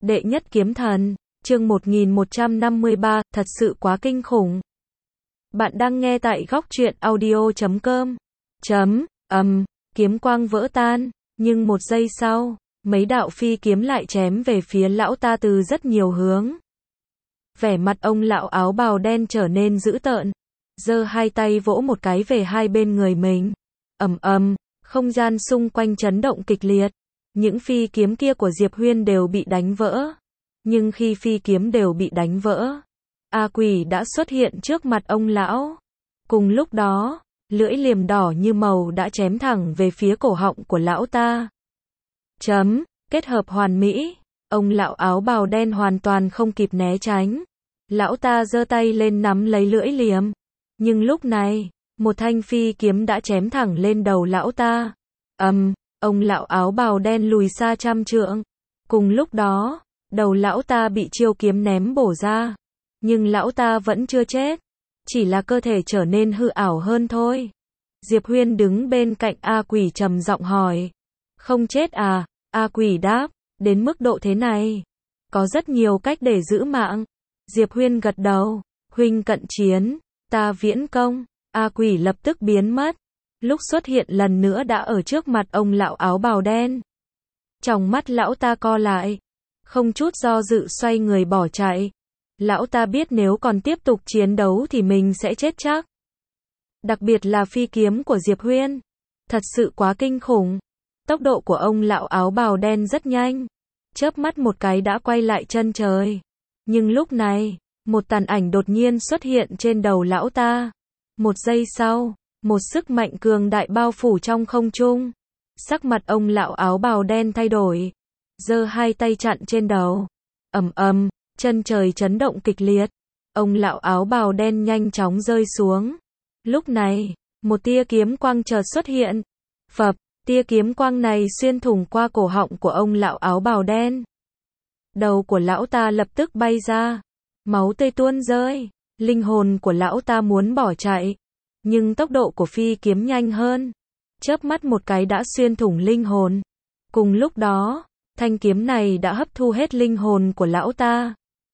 Đệ nhất kiếm thần, chương 1153, thật sự quá kinh khủng. Bạn đang nghe tại góc truyện audio.com. Kiếm quang vỡ tan, nhưng một giây sau, mấy đạo phi kiếm lại chém về phía lão ta từ rất nhiều hướng. Vẻ mặt ông lão áo bào đen trở nên dữ tợn, giơ hai tay vỗ một cái về hai bên người mình. Không gian xung quanh chấn động kịch liệt. Những phi kiếm kia của Diệp Huyên đều bị đánh vỡ. Nhưng khi phi kiếm đều bị đánh vỡ, A Quỷ đã xuất hiện trước mặt ông lão. Cùng lúc đó, lưỡi liềm đỏ như màu đã chém thẳng về phía cổ họng của lão ta. Kết hợp hoàn mỹ. Ông lão áo bào đen hoàn toàn không kịp né tránh. Lão ta giơ tay lên nắm lấy lưỡi liềm. Nhưng lúc này, một thanh phi kiếm đã chém thẳng lên đầu lão ta. Ông lão áo bào đen lùi xa trăm trượng. Cùng lúc đó, đầu lão ta bị chiêu kiếm ném bổ ra. Nhưng lão ta vẫn chưa chết. Chỉ là cơ thể trở nên hư ảo hơn thôi. Diệp Huyên đứng bên cạnh A Quỷ trầm giọng hỏi. Không chết à? A Quỷ đáp. Đến mức độ thế này, có rất nhiều cách để giữ mạng. Diệp Huyên gật đầu. Huynh cận chiến, ta viễn công. A Quỷ lập tức biến mất. Lúc xuất hiện lần nữa đã ở trước mặt ông lão áo bào đen. Trong mắt lão ta co lại, không chút do dự xoay người bỏ chạy. Lão ta biết nếu còn tiếp tục chiến đấu thì mình sẽ chết chắc. Đặc biệt là phi kiếm của Diệp Huyên. Thật sự quá kinh khủng. Tốc độ của ông lão áo bào đen rất nhanh. Chớp mắt một cái đã quay lại chân trời. Nhưng lúc này, một tàn ảnh đột nhiên xuất hiện trên đầu lão ta. Một giây sau, một sức mạnh cường đại bao phủ trong không trung. Sắc mặt ông lão áo bào đen thay đổi. Giơ hai tay chặn trên đầu. Chân trời chấn động kịch liệt. Ông lão áo bào đen nhanh chóng rơi xuống. Lúc này, một tia kiếm quang chợt xuất hiện. Phập, tia kiếm quang này xuyên thủng qua cổ họng của ông lão áo bào đen. Đầu của lão ta lập tức bay ra. Máu tươi tuôn rơi. Linh hồn của lão ta muốn bỏ chạy. Nhưng tốc độ của phi kiếm nhanh hơn. Chớp mắt một cái đã xuyên thủng linh hồn. Cùng lúc đó, thanh kiếm này đã hấp thu hết linh hồn của lão ta.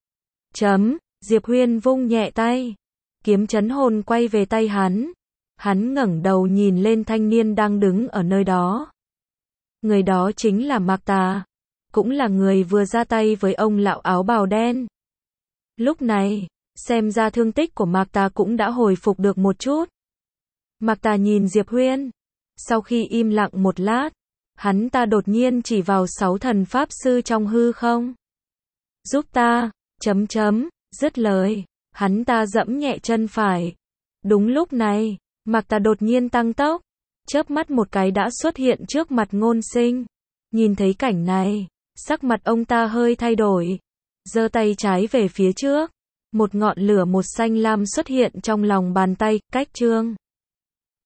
Diệp Huyên vung nhẹ tay. Kiếm chấn hồn quay về tay hắn. Hắn ngẩng đầu nhìn lên thanh niên đang đứng ở nơi đó. Người đó chính là Mạc Tà. Cũng là người vừa ra tay với ông lão áo bào đen. Lúc này, xem ra thương tích của Mạc Tà cũng đã hồi phục được một chút. Mạc Tà nhìn Diệp Huyên. Sau khi im lặng một lát, hắn ta đột nhiên chỉ vào 6 thần pháp sư trong hư không. Giúp ta, dứt lời, hắn ta giẫm nhẹ chân phải. Đúng lúc này, Mạc Tà đột nhiên tăng tốc, chớp mắt một cái đã xuất hiện trước mặt Ngôn Sinh. Nhìn thấy cảnh này, sắc mặt ông ta hơi thay đổi. Giơ tay trái về phía trước, một ngọn lửa một xanh lam xuất hiện trong lòng bàn tay, cách chương.